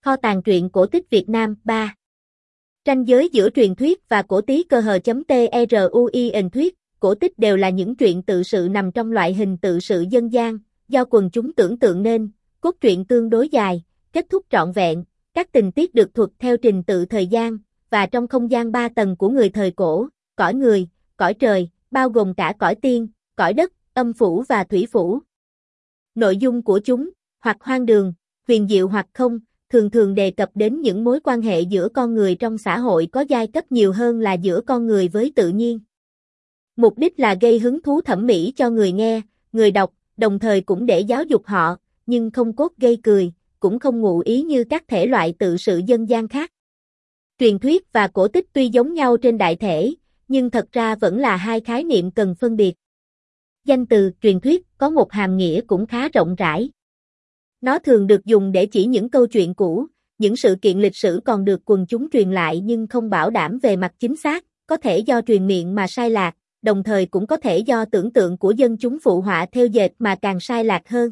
Kho tàng truyện cổ tích Việt Nam 3. Ranh giới giữa truyền thuyết và cổ tí cơ hờ.truin thuyết, cổ tích đều là những truyện tự sự nằm trong loại hình tự sự dân gian, do quần chúng tưởng tượng nên, cốt truyện tương đối dài, kết thúc trọn vẹn, các tình tiết được thuật theo trình tự thời gian, và trong không gian 3 tầng của người thời cổ, cõi người, cõi trời, bao gồm cả cõi tiên, cõi đất, âm phủ và thủy phủ. Nội dung của chúng, hoặc hoang đường, huyền diệu hoặc không, thường thường đề cập đến những mối quan hệ giữa con người trong xã hội có giai cấp nhiều hơn là giữa con người với tự nhiên. Mục đích là gây hứng thú thẩm mỹ cho người nghe, người đọc, đồng thời cũng để giáo dục họ, nhưng không cốt gây cười, cũng không ngụ ý như các thể loại tự sự dân gian khác. Truyền thuyết và cổ tích tuy giống nhau trên đại thể, nhưng thật ra vẫn là hai khái niệm cần phân biệt. Danh từ truyền thuyết có một hàm nghĩa cũng khá rộng rãi. Nó thường được dùng để chỉ những câu chuyện cũ, những sự kiện lịch sử còn được quần chúng truyền lại nhưng không bảo đảm về mặt chính xác, có thể do truyền miệng mà sai lạc, đồng thời cũng có thể do tưởng tượng của dân chúng phụ họa theo dệt mà càng sai lạc hơn.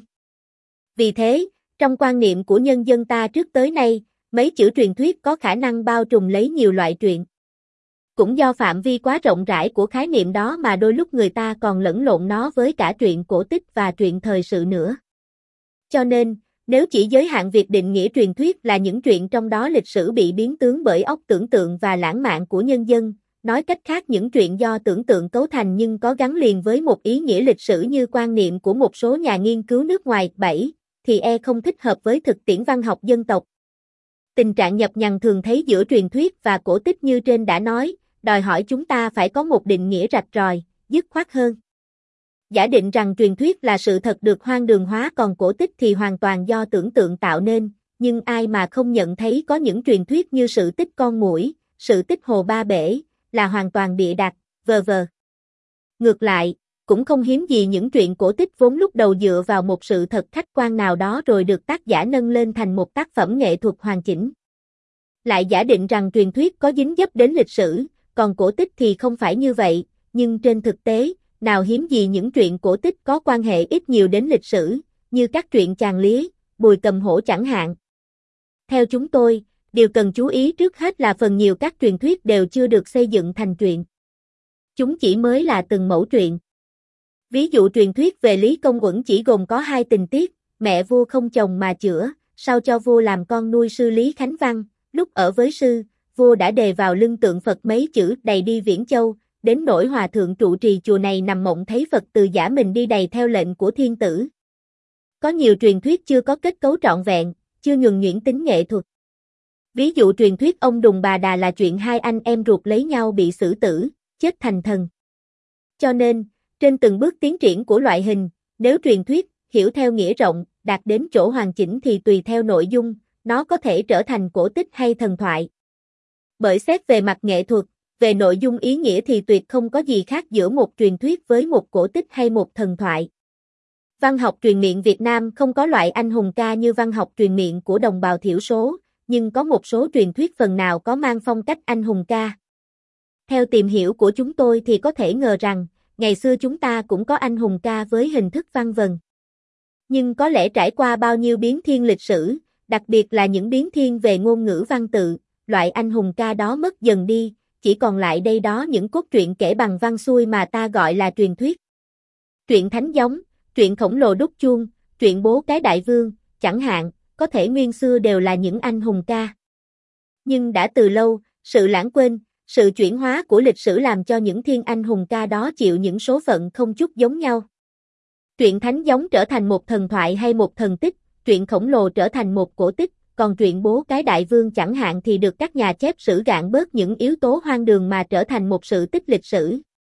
Vì thế, trong quan niệm của nhân dân ta trước tới nay, mấy chữ truyền thuyết có khả năng bao trùm lấy nhiều loại truyện. Cũng do phạm vi quá rộng rãi của khái niệm đó mà đôi lúc người ta còn lẫn lộn nó với cả truyện cổ tích và truyện thời sự nữa. Cho nên, nếu chỉ giới hạn việc định nghĩa truyền thuyết là những truyện trong đó lịch sử bị biến tướng bởi óc tưởng tượng và lãng mạn của nhân dân, nói cách khác những truyện do tưởng tượng cấu thành nhưng có gắn liền với một ý nghĩa lịch sử như quan niệm của một số nhà nghiên cứu nước ngoài 7, thì không thích hợp với thực tiễn văn học dân tộc. Tình trạng nhập nhằng thường thấy giữa truyền thuyết và cổ tích như trên đã nói, đòi hỏi chúng ta phải có một định nghĩa rạch ròi, dứt khoát hơn. Giả định rằng truyền thuyết là sự thật được hoang đường hóa còn cổ tích thì hoàn toàn do tưởng tượng tạo nên, nhưng ai mà không nhận thấy có những truyền thuyết như sự tích con muỗi, sự tích hồ ba bể, là hoàn toàn bịa đặt, v.v. Ngược lại, cũng không hiếm gì những truyện cổ tích vốn lúc đầu dựa vào một sự thật khách quan nào đó rồi được tác giả nâng lên thành một tác phẩm nghệ thuật hoàn chỉnh. Lại giả định rằng truyền thuyết có dính dấp đến lịch sử, còn cổ tích thì không phải như vậy, nhưng trên thực tế, nào hiếm gì những truyện cổ tích có quan hệ ít nhiều đến lịch sử, như các truyện Chàng Lía, Bùi Cầm Hổ chẳng hạn. Theo chúng tôi, điều cần chú ý trước hết là phần nhiều các truyền thuyết đều chưa được xây dựng thành truyện. Chúng chỉ mới là từng mẫu truyện. Ví dụ truyền thuyết về Lý Công Uẩn chỉ gồm có 2 tình tiết, mẹ vua không chồng mà chữa, sau cho vua làm con nuôi sư Lý Khánh Văn, lúc ở với sư, vua đã đề vào lưng tượng Phật mấy chữ đầy đi Viễn Châu, đến nỗi hòa thượng trụ trì chùa này nằm mộng thấy Phật từ giả mình đi đầy theo lệnh của thiên tử. Có nhiều truyền thuyết chưa có kết cấu trọn vẹn, chưa nhuần nhuyễn tính nghệ thuật. Ví dụ truyền thuyết ông Đùng Bà Đà là chuyện 2 anh em ruột lấy nhau bị xử tử, chết thành thần. Cho nên, trên từng bước tiến triển của loại hình, nếu truyền thuyết, hiểu theo nghĩa rộng, đạt đến chỗ hoàn chỉnh thì tùy theo nội dung, nó có thể trở thành cổ tích hay thần thoại. Bởi xét về mặt nghệ thuật, về nội dung ý nghĩa thì tuyệt không có gì khác giữa một truyền thuyết với một cổ tích hay một thần thoại. Văn học truyền miệng Việt Nam không có loại anh hùng ca như văn học truyền miệng của đồng bào thiểu số, nhưng có một số truyền thuyết phần nào có mang phong cách anh hùng ca. Theo tìm hiểu của chúng tôi thì có thể ngờ rằng, ngày xưa chúng ta cũng có anh hùng ca với hình thức văn vần. Nhưng có lẽ trải qua bao nhiêu biến thiên lịch sử, đặc biệt là những biến thiên về ngôn ngữ văn tự, loại anh hùng ca đó mất dần đi, chỉ còn lại đây đó những cốt truyện kể bằng văn xuôi mà ta gọi là truyền thuyết. Truyện Thánh Giống, truyện Khổng Lồ Đúc Chuông, truyện Bố Cái Đại Vương, chẳng hạn, có thể nguyên xưa đều là những anh hùng ca. Nhưng đã từ lâu, sự lãng quên, sự chuyển hóa của lịch sử làm cho những thiên anh hùng ca đó chịu những số phận không chút giống nhau. Truyện Thánh Giống trở thành một thần thoại hay một thần tích, truyện Khổng Lồ trở thành một cổ tích, còn truyện Bố Cái Đại Vương chẳng hạn thì được các nhà chép sử gạn bớt những yếu tố hoang đường mà trở thành một sự tích lịch sử.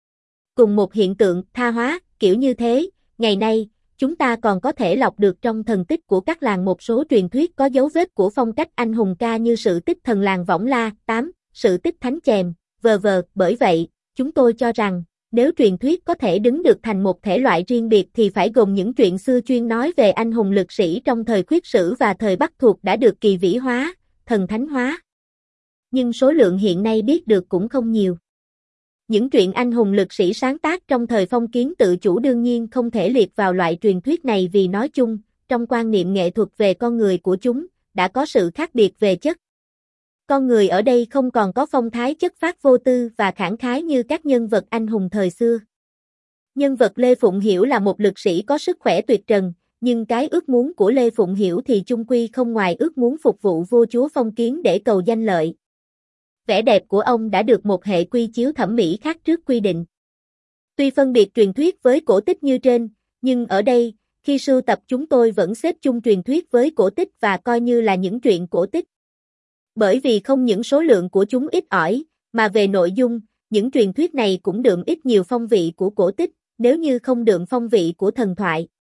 Cùng một hiện tượng tha hóa, kiểu như thế, ngày nay, chúng ta còn có thể lọc được trong thần tích của các làng một số truyền thuyết có dấu vết của phong cách anh hùng ca như sự tích thần làng Võng La, 8, sự tích Thánh Chèm, v.v. Bởi vậy, chúng tôi cho rằng, nếu truyền thuyết có thể đứng được thành một thể loại riêng biệt thì phải gồm những truyện xưa chuyên nói về anh hùng lực sĩ trong thời Khuyết Sử và thời Bắc Thuộc đã được kỳ vĩ hóa, thần thánh hóa. Nhưng số lượng hiện nay biết được cũng không nhiều. Những truyện anh hùng lực sĩ sáng tác trong thời phong kiến tự chủ đương nhiên không thể liệt vào loại truyền thuyết này vì nói chung, trong quan niệm nghệ thuật về con người của chúng, đã có sự khác biệt về chất. Con người ở đây không còn có phong thái chất phác vô tư và khẳng khái như các nhân vật anh hùng thời xưa. Nhân vật Lê Phụng Hiểu là một lực sĩ có sức khỏe tuyệt trần, nhưng cái ước muốn của Lê Phụng Hiểu thì chung quy không ngoài ước muốn phục vụ vua chúa phong kiến để cầu danh lợi. Vẻ đẹp của ông đã được một hệ quy chiếu thẩm mỹ khác trước quy định. Tuy phân biệt truyền thuyết với cổ tích như trên, nhưng ở đây, khi sưu tập chúng tôi vẫn xếp chung truyền thuyết với cổ tích và coi như là những truyện cổ tích. Bởi vì không những số lượng của chúng ít ỏi, mà về nội dung, những truyền thuyết này cũng đượm ít nhiều phong vị của cổ tích, nếu như không đượm phong vị của thần thoại.